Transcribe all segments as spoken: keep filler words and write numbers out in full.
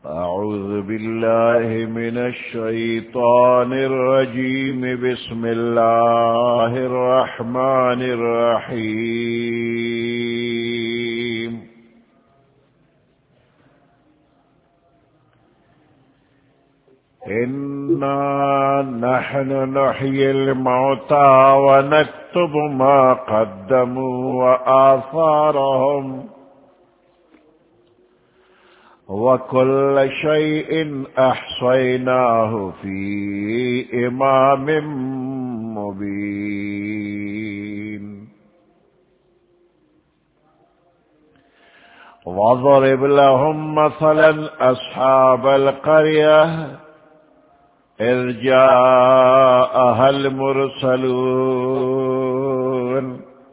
أعوذ بالله من الشيطان الرجيم بسم الله الرحمن الرحيم إنا نحن نحيي الموتى ونكتب ما قدموا وآثارهم وكل شيء أحصيناه في إمام مبين وضرب لهم مثلا أصحاب القرية إذ جاءها المرسلون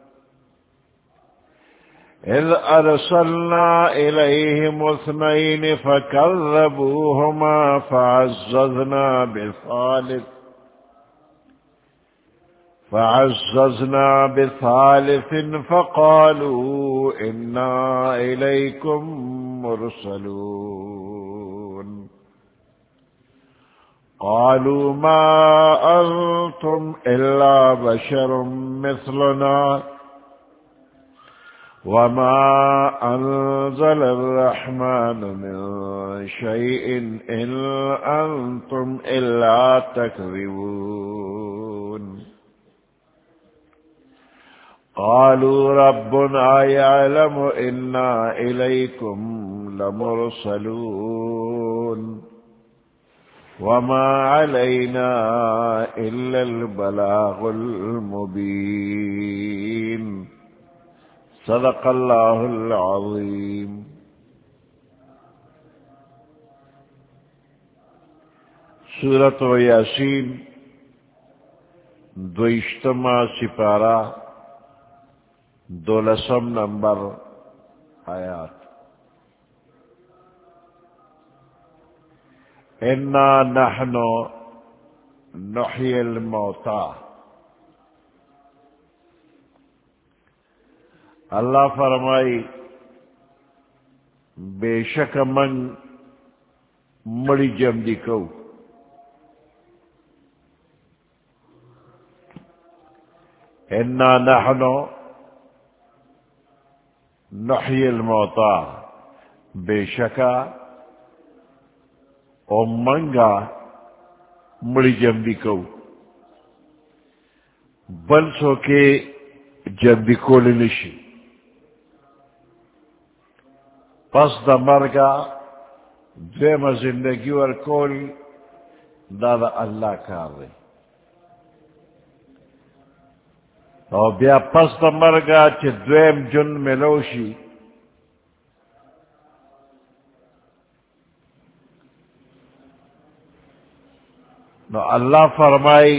إذ أرسلنا إليهم اثنين فكذبوهما فعززنا بثالث فعززنا بثالث فقالوا إنا إليكم مرسلون قالوا ما أنتم إلا بشر مثلنا وما أنزل الرحمن من شيء إن أنتم إلا تكذبون قالوا ربنا يعلم إنا إليكم لمرسلون وما علينا إلا البلاغ المبين صدق اللہ العظیم. سورۃ یاسین دویشتما سپارہ دولسم نمبر آیات. انا نحن نحیی الموتى. اللہ فرمائی بے شک من مڑی جم دی کو. انا نحن نحیی الموتى. بے شکا او منگا مڑی جم دی کو. بل سو کے جم دی کول نشی. پس دا مرگا دویم زندگی ورکول دا دا اللہ کار دے. او بیا پس دا مرگا چی دویم جن ملوشی نو اللہ فرمائی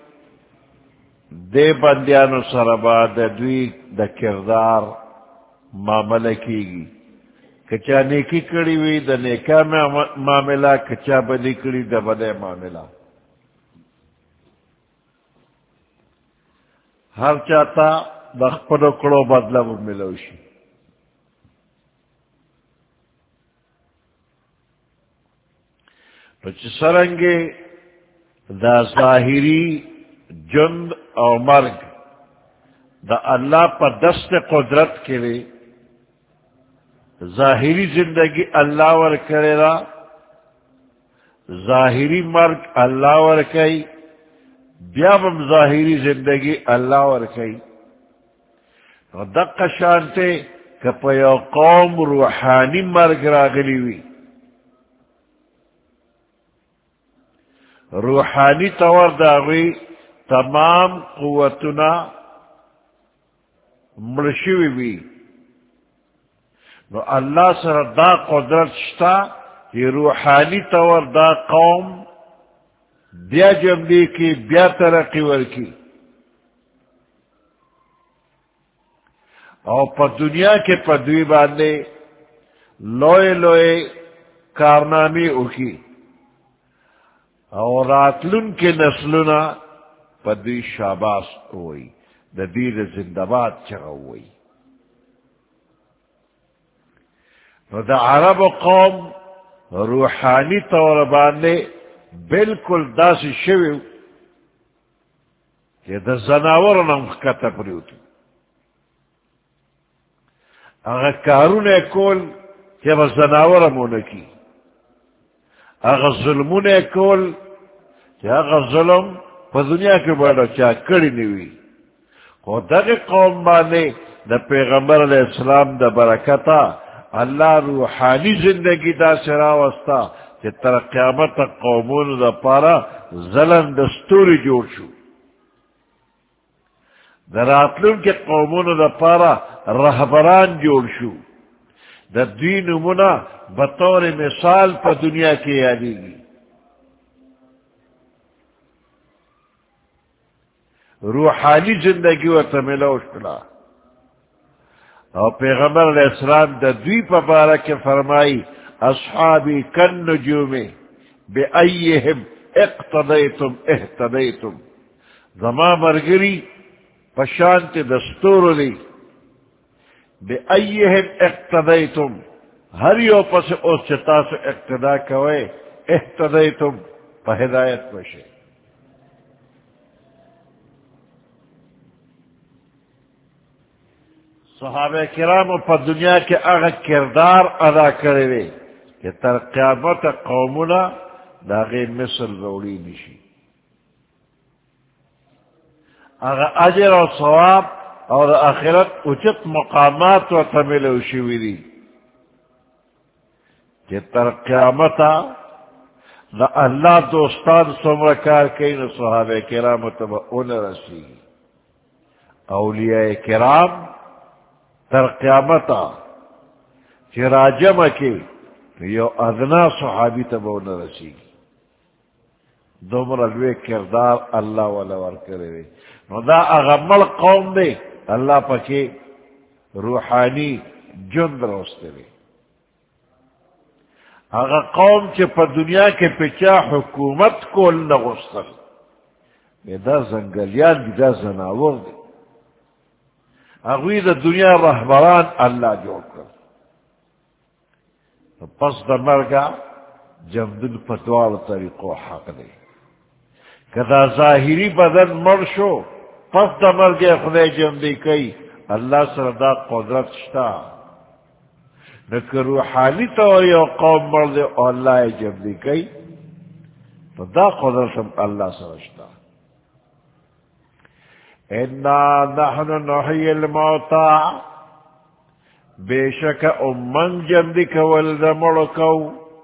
دے بندیانو سربا دا دوی دا کردار معاملہ کی گی. کچا نیکی کری وی دا نیکا معاملہ، کچا بدی کری دا بدے معاملہ. ہر چاہتا دا خپلو کڑو بدلہ ملوشی. تو چی سرنگے دا ظاہری جند او مرگ دا اللہ پر دست قدرت کرے. ظاہری زندگی اللہ ور کرے را، ظاہری مرگ اللہ ور کئی، بیا بم ظاہری زندگی اللہ ور کئی. دق شانتے کہ یو قوم روحانی مرگ راغلی وی، روحانی طور داغوی تمام قوتنا مرشوی وی. نو اللہ سر دا قدرت شتا یہ روحانی طور دا قوم بیا جمدی کی، بیا ترقی ورکی. اور پا دنیا کے پدوی باندے لوئے لوئے کارنامی اکی، اور راتلن کے نسلنا پدوی شاباس ہوئی، دا دیر زندہ باد چگا ہوئی. دا عرب قوم روحانی طور باندے بالکل داسی شویو کہ دا زناور نمخکتا پریوتی اگر کارون کول کہ با زناور مونکی اگر ظلمون کول کہ اگر ظلم پا دنیا کے بڑا چاہ کڑی نوی خود دقی قوم بانے دا پیغمبر علیہ السلام دا برکتا اللہ روحانی زندگی دا سراوستا کہ تر قیامت قومون دا پارا ظلم دستوری جوڑ شو دا راتلون کے قومون دا پارا رہبران جوڑ شو دا دین منا بطور مثال پا دنیا کی یادی گی روحانی زندگی و تملو شلا اور پیغمبر علیہ السلام دا دوی پا بارا کے فرمائی اصحابی کن نجومی بے ایہم اقتدیتم احتدیتم زما مرگری پشانت دستور لی بے ایہم اقتدیتم ہر یو پس او چتا سے اقتدا کوئے احتدیتم پا ہدایت پشے صحابہ کرام پا دنیا کے اغا کردار ادا کرے وے کہ تر قیامت قومنا داغی مثل روڑی نشی اغا اجر و ثواب اور آخرت اچت مقامات و تمل شوی دی کہ تر قیامتا دا اللہ دوستان سمرکار کئی نو صحابہ کرام تبا اون رسی اولیاء کرام تر قیامتا چراجم کے یو ادنا صحابی تبون رسی دومر الوے کردار اللہ والا ورکرے وے نو دا اغمل قوم دے اللہ پکے روحانی جند روستے وے اغا قوم چے پا دنیا کے پچا حکومت کو لغستر یہ دا زنگلیان دی دا زناور دے اغوی دا دنیا رہبران اللہ جوڑ کر پس دا مرگا جمدن پتوار طریقو حق دے کدا ظاہری بدن مرشو پس دا مرگا خدای جمدی کئی اللہ سر دا قدرت شتا نکر روحانی طور یو قوم مردے او اللہ جمدی کئی تو دا قدرت ہم اللہ سر شتا انا نحن نحی الموتا بے شک امن جمدی کولد ملکو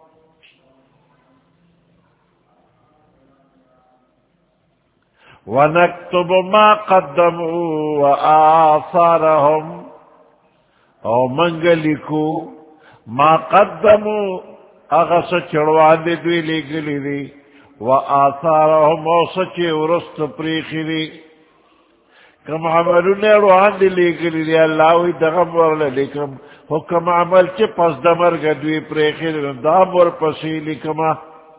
ونکتب ما قدموا وآثارهم او منگلکو ما قدموا اغس چڑوان دی دوی لگلی دی وآثارهم او سچے ورست پریخی دی کم عملون روحان دی لیکلی دی اللہ وی دغم ورل لیکم حکم عمل چی پس دمر گدوی پریخی دی دام ور پسی لیکما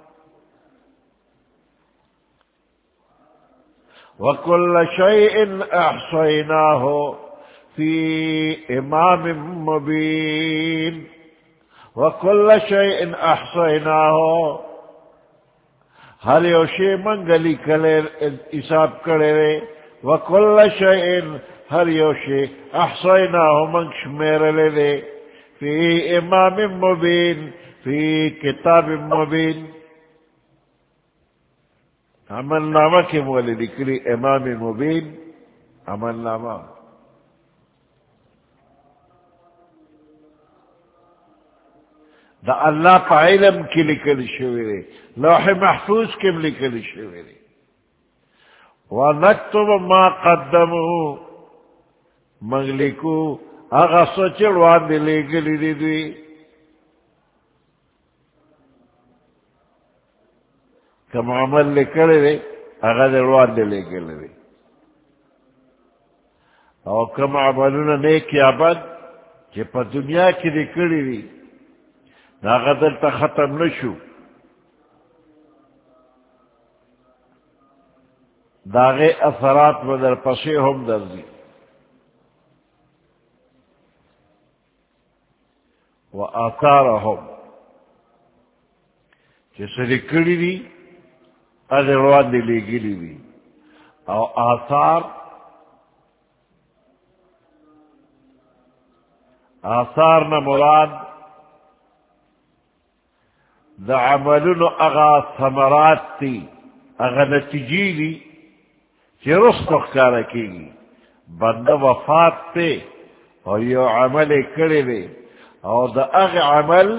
وکل شیئن احصیناہو فی امام مبین وکل شیئن احصیناہو ہر یوشی منگلی کلے حساب کرے رے وکل شیئن ہر یوشی احصیناہو من شمیر لے دے فی امام مبین فی کتاب مبین عمل نامہ کے مولی لکلی امام مبین عمل نامہ دا اللہ پا علم کی لکلی شویرے لوح محفوظ کی لکلی شویرے وَنَكْتُبُ مَا قَدَّمُوا مَغْلِكُ اغا سچڑ واندے لے گلی دی دوی کم عمل لے کرے دے اغا در واندے لے گلی دی او کم عملون نیکی عبد کہ پا دنیا کی دی کری دی اغا در تا ختم نشو داغے اثرات و در پسے ہم در دی و آثارہم جیسے لکڑی دی اغروان دی لے گلی دی او آثار آثار نہ مراد دا عملن اغا ثمرات تی اغا نتیجی دی چی رست اخکارا کی گی بندہ وفات تے اور یو عمل کرے دے اور دا اغا عمل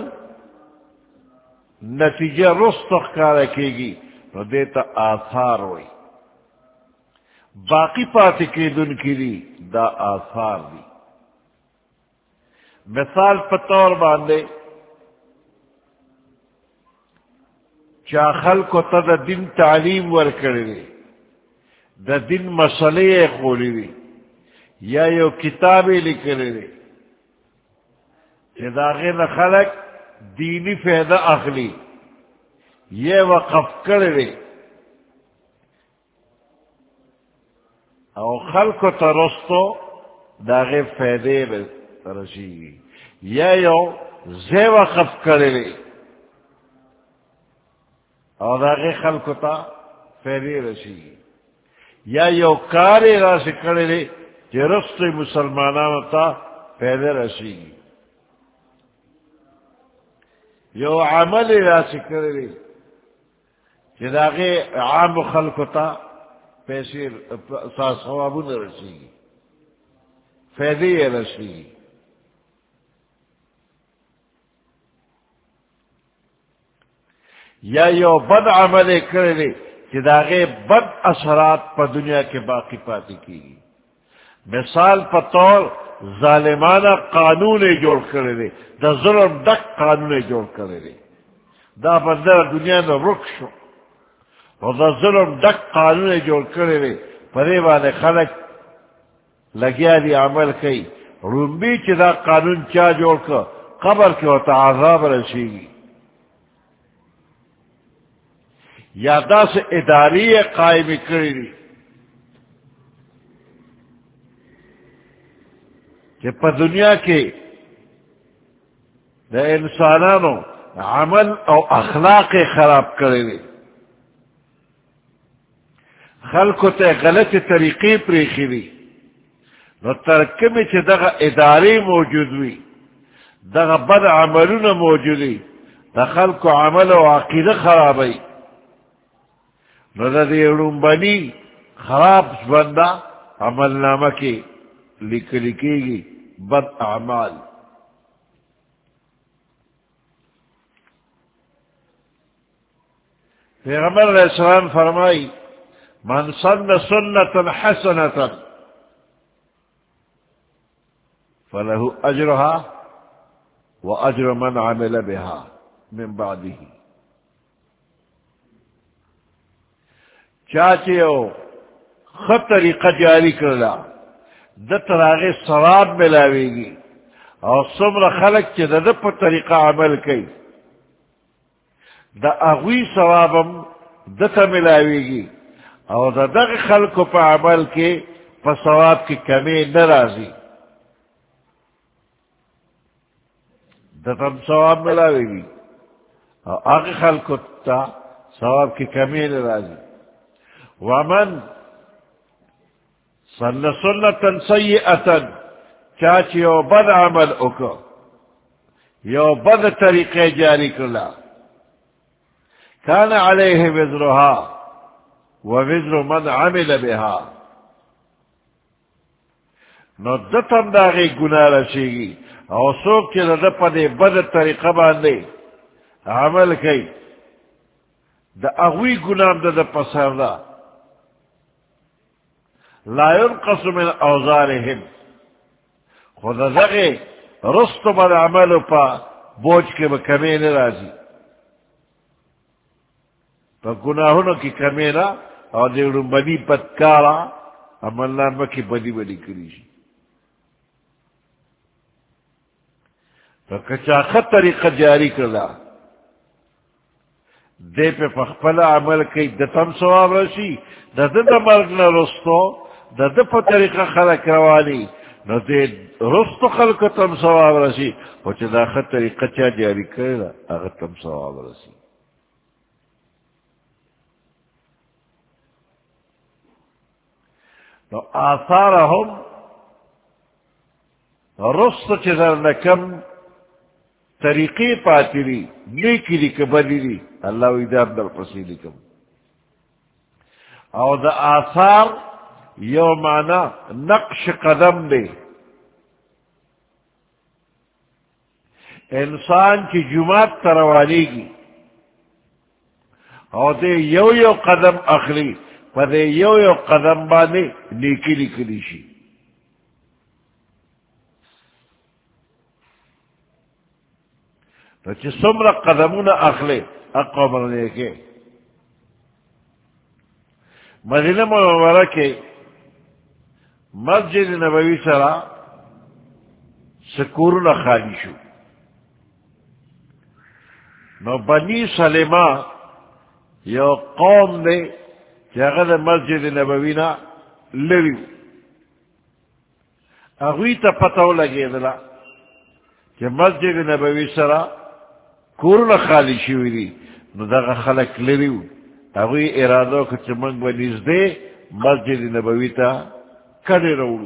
نتیجہ رست اخکارا کی گی نو دیتا آثار ہوئی باقی پاتی کی دن کی دی دا آثار دی مثال پتور باندے چا خلق تا دا دن تعلیم ور کرے دا دن مسئلے خولی دی یا یو کتابی لکھلے دی چا دا غیر خلق دینی فیدہ اخلی یہ وقف کرے او خلق ترستو دا غیر فیدے رسی یا یو زی وقف کرے او دا غیر خلق تا فیدے رسی یا یو کاری راسی کرے چی رست مسلمانان تا فیدے رسی یو عمل راسی کرے چی دا غیر عام خلق تا پیسے ثوابو نہ رسی گی فیدے رسی گی یا یو بد عمل کرے کہ داغے بد اثرات پر دنیا کے باقی پاتی کی گی مثال پر طور ظالمانہ قانون جوڑ کرے دے دا ظلم ڈک قانون جوڑ کرے دے دا بندر دنیا میں رخ اور دا ظلم ڈک قانون جوڑ کرے دے پرے والے خلق لگیا دی عمل کئی رنبی چی دا قانون چا جوڑ کر قبر کے ہوتا عذاب رسی گی یا دا سے اداری قائم کری دی کہ پا دنیا کے دا انسانانو عمل او اخلاق خراب کرے دی خلقو تے غلط طریقے پریخی دی نو ترکمی چی دغا اداری موجود وی دغا بد عملون موجودی دا خلقو عمل و عقیدہ خرابی نو دا دی رنبانی خراب بندہ عمل نامہ کی لکھ لکھے گی بد اعمال پیغمبر علیہ السلام فرمائی من سن سنة حسنة فله أجرها وأجر من عمل بها من بعده چاچے ہو خط طریقہ جاری کرلا دا تراغی ثواب ملاوے گی اور سمر خلق چے دا دا پر طریقہ عمل کئی دا اغوی ثوابم دا تا ملاوے گی اور دا دا خلق پا عمل کے پا ثواب کی کمی نرازی دا تم ثواب ملاوے گی اور آگے خلق تا ثواب کی کمی نرازی ومن سن سنة سیئتا چاچ یو بد عمل اکو یو بد طریقے جاری کرلا کان علیہ وزرها ووزر من عمل بها نو دتم داغی گناہ رسیگی او سوک چی دا پا دے بد طریقہ باندے عمل کئی دا اغوی گناہ دا دا پسر دا لا ينقص من اوزارهم خدا دغی رست بد عمل پا بوجھ کے با کمی نرازی پا گناہونو کی کمی نا اور دیگرون بدی بدکارا عمل نامہ کی بدی بدی کریشی تو کچا خط طریقہ جاری کرلا دے پہ پخپلا عمل کئی دتم ثواب رسی دا دا مرگ نا رستو دا دا پا طریقہ خلق روانی نو دے رستو خلق تم ثواب رسی وچہ دا خط طریقہ چا جاری کرلا اگر تم ثواب رسی تو آثارهم رست چیزر لکم طریقی پاتی لی نیکی لی کبلی لی اللہ ویدار در پسی لکم او دا آثار یو معنی نقش قدم دے انسان کی جماعت تروانی گی او دے یو یو قدم اخلی پا دے یو یو قدم بانے نیکی لکلی شی تو چی سمر قدمون اخلے اقوى مرنے کے مدینہ منورہ کے مسجد نبوی سرا سکورنا خالی شو نو بنی سلمہ یو قوم دے چاگد مسجد نبوینا لریو اگوی تا پتاو لگے دلا کہ مسجد نبوی سرا کورنا خالی شوی دی نو دا خلق لریو اگوی ارادو کچھ منگ بنیز دے مسجد نبوی تا کڑی روڑو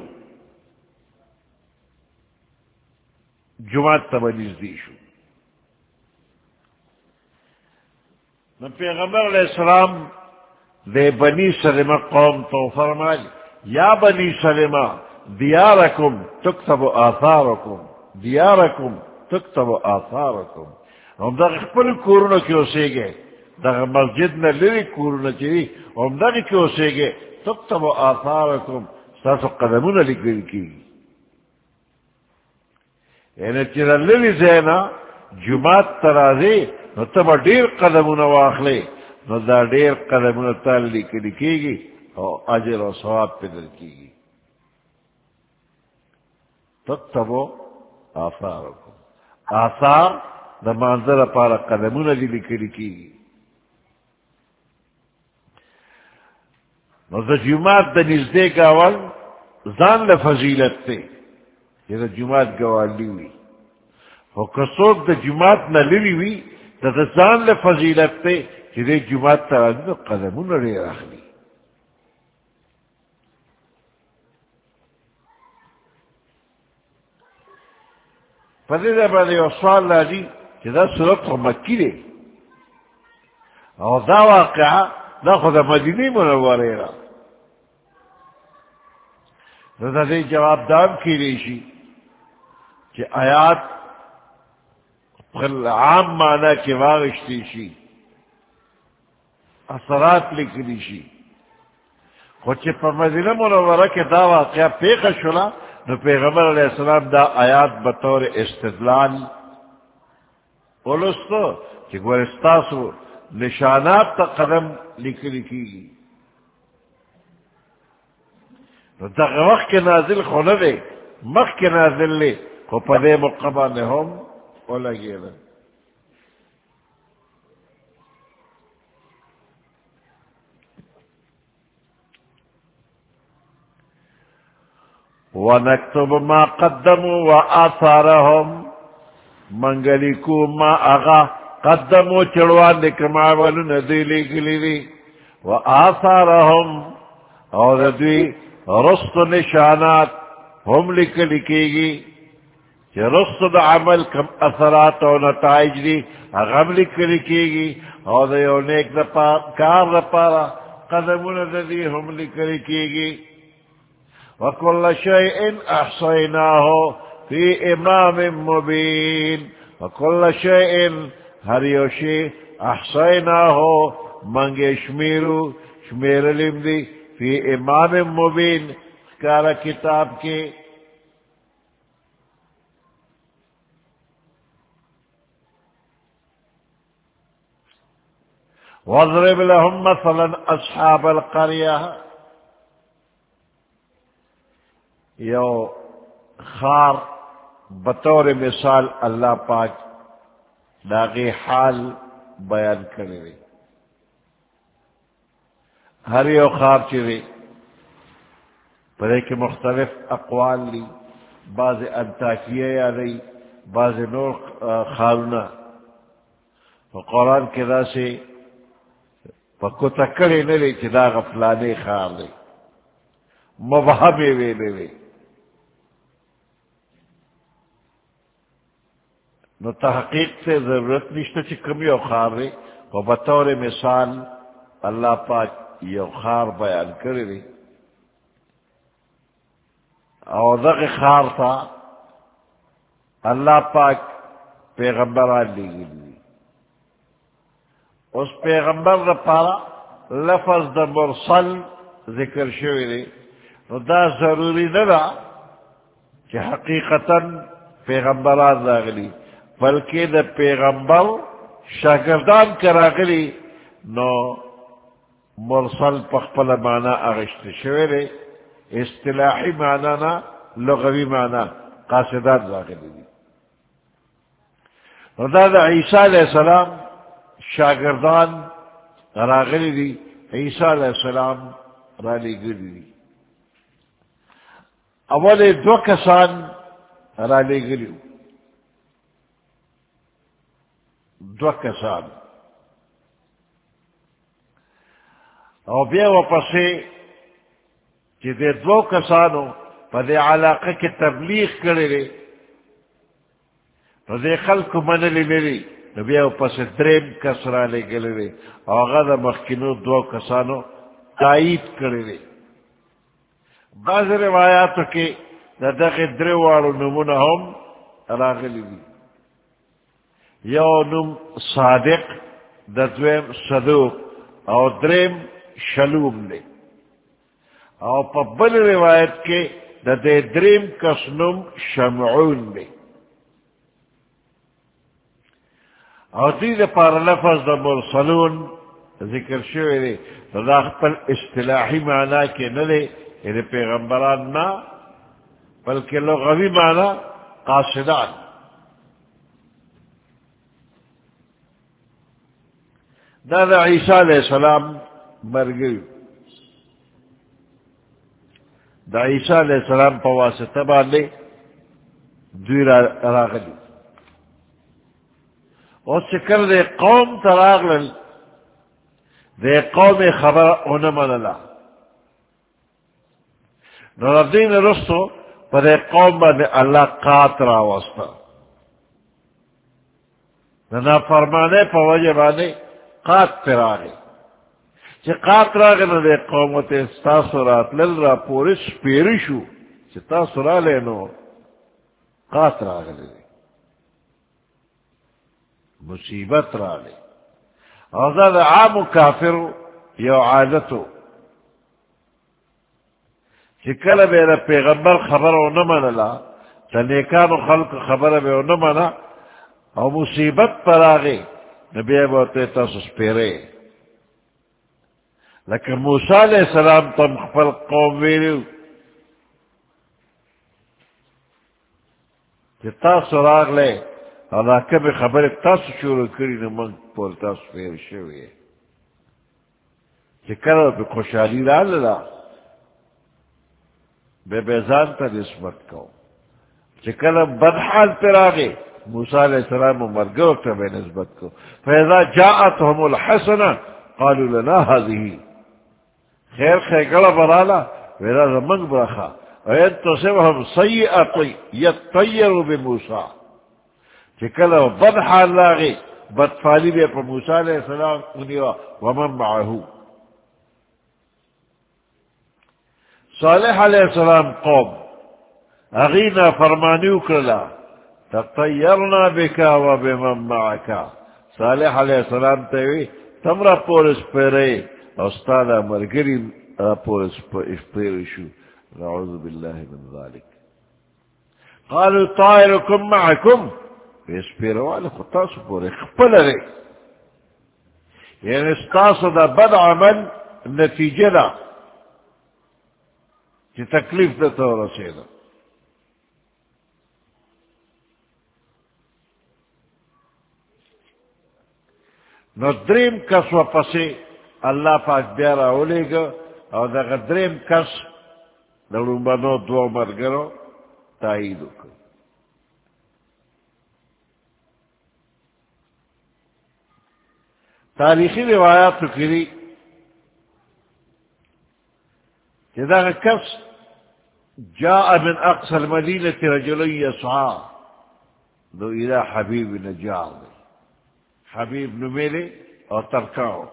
جماعت تا بنیز دی شو نو پیغمبر علیہ السلام دے بنی سلمہ قوم تو فرمائی یا بنی سلمہ دیارکم تکتب آثارکم دیارکم تکتب آثارکم ہم دا خپل کورونو کیوں سے گئے دا مسجد نے لری کورونو چیوی ہم دا کیوں سے گئے تکتب آثارکم ساسو قدمون لکل کی یعنی چیزا لری زینا جماعت ترازی نو تبا دیر قدمون واخلے نو دا دیر قدمون تال لکل کی گی اور اجر و ثواب پیدر کی گی تکتبو آثارکم آثار دا منظر پارا قدمون لی لکل کی گی نو دا جماعت دا نزدے گاول زان لفضیلت تے یہ دا جماعت گاول لیوی او کسوک دا جماعت نا لیوی دا دا زان لفضیلت تے کہ دے جماعت تا دا قدمون لی رخلی پدے دا بادے وصوال لازی کہ دا صورت خو مکی دے او دا واقعا دا خود مدینی منورے را دا دے جواب دام کی ریشی کہ آیات عام معنی کے واغشتی شی اثرات لکلی شی خود چی پر مدینہ منورہ کے دا واقعا پیخ شلا نو پیغمبر علیہ السلام دا آیات بطور استدلال بولستو کہ گورستاسو نشانات تا قدم لکلی کی گی دا وقت کے نازل خو ندے مخ کے نازل لے خو پدے مقبہ نہم او لگے لے وَنَكْتُبُ مَا قَدَّمُوا وَآثَارَهُمْ منگلیکو ما آغا قدمو چڑوان دکما ولو ندیلی گلی دی وآثارهم اور دوی رست نشانات ہم لکھ لکھے گی کہ رست دا عمل کم اثرات و نتائج دی اغم لکھ لکھے گی اور دیو نیک دا کار دا پارا قدمون دا دی ہم لکھ لکھے گی وَكُلَّ شَيْءٍ أَحْصَيْنَاهُ فِي إِمَامٍ مُبِينٍ وَكُلَّ شَيْءٍ ہر یوشی احصیناہو منگے شمیرو شمیر علم دی فی امام مبین کارا کتاب کے وَاضْرِبْ لَهُمْ مَثَلًا أَصْحَابَ الْقَرْيَةِ یو خار بطور مثال اللہ پاک داغی حال بیان کرے رہے ہر یو خار چرے پر ایک مختلف اقوال لی بعض انتاکیہ یا رہی بعض نور خارنا قرآن کے دا سے پکو تکڑے نہ لے چدا غفلانے خار لے مبہمی ویلے وے نو تحقیق سے ضرورت نشتا چی کمی او خار رے و بطور مثال اللہ پاک یو خار بیان کرے رے اور دغ خار تھا اللہ پاک پیغمبران لی گلی اس پیغمبر دا پارا لفظ دا مرسل ذکر شوی رے نو دا ضروری ندا کہ حقیقتاً پیغمبران راغلی بلکہ دا پیغمبر شاگردان کراغلی نو مرسل پخپل مانا اغشت شوی رے اصطلاحی مانا نا لغوی مانا قاصدان راغلی دی نو دا دا عیسیٰ علیہ السلام شاگردان راغلی دی عیسیٰ علیہ السلام رالی گلی دی اول دو کسان رالی گلی دو کسان او بیا واپسے کہ دے دو کسانو پا دے علاقہ کی تبلیغ کرے رے نو دے خلق منلی میری نو بیا واپسے درین کس رالی گلی رے او غد مخکنو دو کسانو تائید کرے رے بعض روایاتو کے دا دقی دروارو نمونہ ہم راغلی دی یو نم صادق دا دویم صدوق او دریم شلوم لے او پا بل روایت کے دا دے دریم کس نم شمعون لے او دی دا پار لفظ دا مرسلون ذکر شوئے دے دا خپل اصطلاحی معنی کے نلے یعنی پیغمبران نا بلکہ لغوی معنی قاصدان دا دا عیسیٰ علیہ السلام مر گئی دا عیسیٰ علیہ السلام پا واسطہ باندے دوی راغلی اور سکر دے قوم تراغلل دے قوم خبر اونمان اللہ نو ردین رستو پا دے قوم باندے اللہ قات را واسطہ نا فرمانے پا وجہ باندے قات پر آگے چی قات راگے نا دے قومتے ستاسو رات لل را پورش پیرشو چی تاسو را لینو قات راگے دے مصیبت را لے اور دا عام و کافر یو عادتو چی کل بینا پیغمبر خبر او نمان اللہ تا نیکانو خلق خبر بے او نمان او مصیبت پر آگے نبی بہتے تاسو سپیرے لیکن موسیٰ علیہ السلام تم خپل قوم ویلیو کہ تاسو راگ لے اللہ کبھی خبر تاسو شروع کری نمان پور تاسو پیر شوئے کہ کرو پہ خوشحالی را للا بے بیزان تا نسبت کو چکل بدحال پر آگے موسیٰ علیہ السلام مرگو تا بے نسبت کو فیضا جاءتهم الحسنہ قالوا لنا هذه خیر خیر گڑا برالا ویرا زمن برخا وین تصبهم سیئت یتطیروا بموسیٰ چکل بدحال لاغے بدفالی بے پر موسیٰ علیہ السلام انیوا ومن معہو صالح علیہ السلام قوم اغینا فرمانیو کرلا تطیرنا بکا و بمن معکا صالح علیہ السلام تیوی تم را پورس پیرے استادا مرگری را پورس پیرشو نعوذ باللہ من ذالک قالوا طائرکم معکم اس پیروال خطاسو پورے خپل رے یعنی استاسو دا بد عمل نتیجہ دا چی تکلیف دا تو رسیدہ نو دریم کس و پسی اللہ پاک بیارا اولے گا اور دا دریم کس دا رنبانو دو مرگرو تائیدو کر تاریخی روایات کری كذا كس جاء من أقصى المدينة رجل يسعى ذو إلى حبيب نجار حبيب نميلي أو تركعه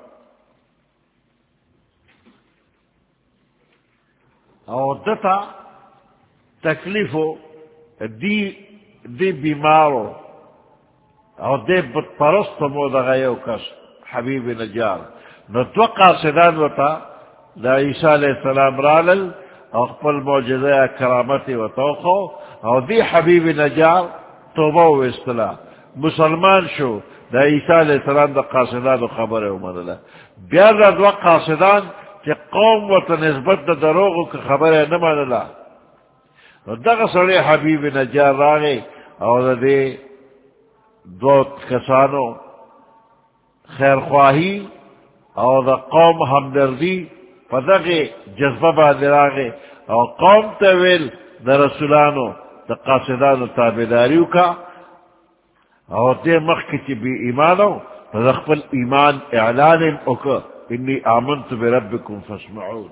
أو دتا تكليفه دي دي بيمارو أو دي بتطرست مودا غيو كس حبيب نجار نتوقع سدان وطا دا عيسى عليه السلام رالل اقبل معجزه کرامتی و توخو او دی حبیب نجار توبه و استلا مسلمان شو دا عیسی علیہ السلام دا قاصدان خبر اومدله بیا دا دو قاصدان کہ قوم و تنسبت دا دروغو که خبر نمانله دا سڑی حبیب نجار راگی او دا دی دو کسانو خیرخواہی او دا قوم ہمدردی فدغی جذبہ باندراغی او قوم تاویل دا رسولانو دا قاصدانو تابداریو کا او دے مخی چی بی ایمانو فدخپل ایمان اعلان اوکا انی آمنت بربکم فاسمعون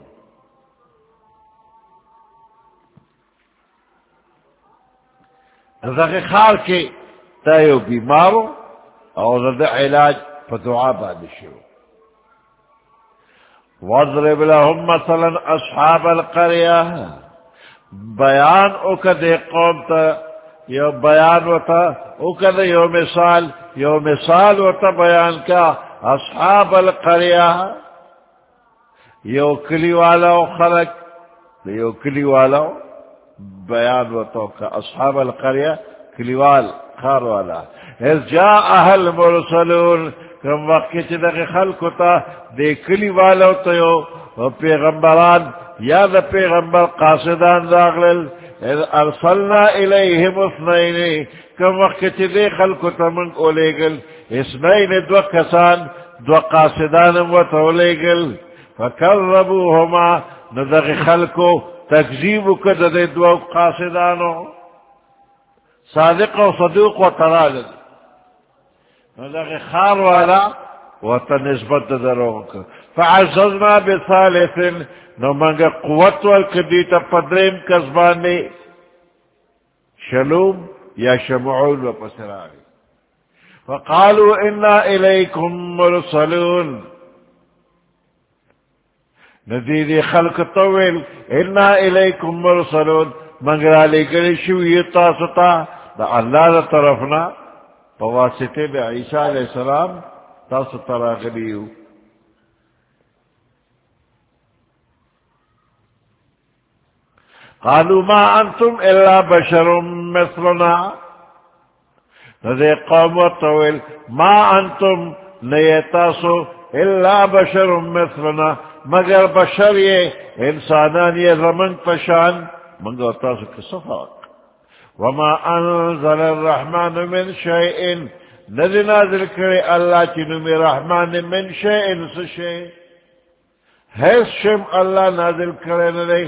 دغی خال کے تایو بیمارو او دا علاج فدعا باندشو واضرب لهم مثلا اصحاب القرية بیان اکد قوم تا یو بیان وتا اکد یو مثال یو مثال وتا بیان کا اصحاب القرية یو کلی والا خلق یو کلی والا بیان وتا کا اصحاب القرية کلیوال خار والا اذ جاءها المرسلون کم وقت چی دقی خلقو تا دے کلی والو تیو پیغمبران یا دا پیغمبر قاصدان داغلل اذ ارسلنا الیہم اثنین کم وقت چی دے خلقو تا منگ اولے گل اثنین دو کسان دو قاصدان و تولے گل فکربوہما ندقی خلقو تکذیبو کد دے دو قاصدانو صادق و صدوق و ترالل ندغی خار والا وتنسبت دروغ فعززنا بثالث نو منگا قوت والکدیتا پدرین کسبانی شلوم یا شمعون و پسرانی فقالوا انا الیکم مرسلون ندیدی خلق طویل انا الیکم مرسلون منگرا لکلی شوی تاسطا دا اللہ دا طرفنا بواسطے بے عیسیٰ علیہ السلام تاس تراغلیو قالوا ما انتم الا بشر مثلنا ندے قوم طویل ما انتم نیتاسو الا بشر مثلنا مگر بشر یہ انسانان یہ زمن پشان منگو تاسو کسفاق وما انزل الرحمن من شيء ندی نازل کرے اللہ چنو میں رحمان من شيء سشے حیث شم اللہ نازل کرے ندی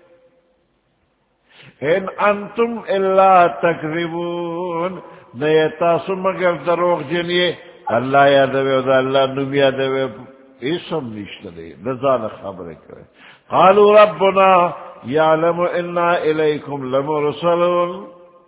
ان انتم الا تکذبون نیتاسو مگر دروغ جنیے اللہ یادوے دا اللہ نم یادوے اسم نشت دے نزان خبر کرے قالوا ربنا يعلم انا الیکم لمرسلون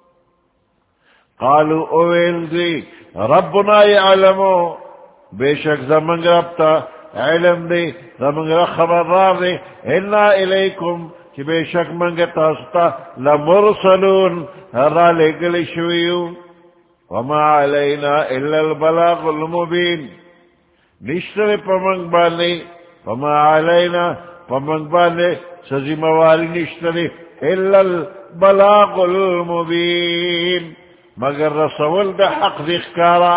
قالوا اویل دی ربنا یعلمو بے شک زمانگ ربتا علم دی زمانگ رب خبردار دی انا الیکم کہ بے شک منگ تاستا لمرسلون را لگل شویو وما علینا الا البلاغ المبین نشتر پمنگ بانے وما علینا پمنگ بانے سزی موالی نشتر الا البلاغ المبین مگر رسول دا حق ذکارا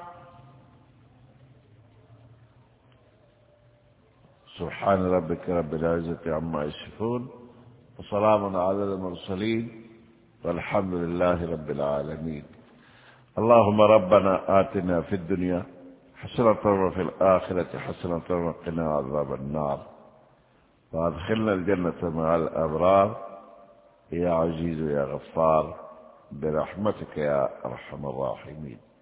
سبحان ربك رب العزة عما يصفون وسلام على المرسلين والحمد لله رب العالمين اللهم ربنا آتنا في الدنيا حسنة وفي الآخرة حسنة وقنا عذاب النار وادخلنا الجنة مع الأبرار يا عزيز يا غفار برحمتك يا أرحم الراحمين.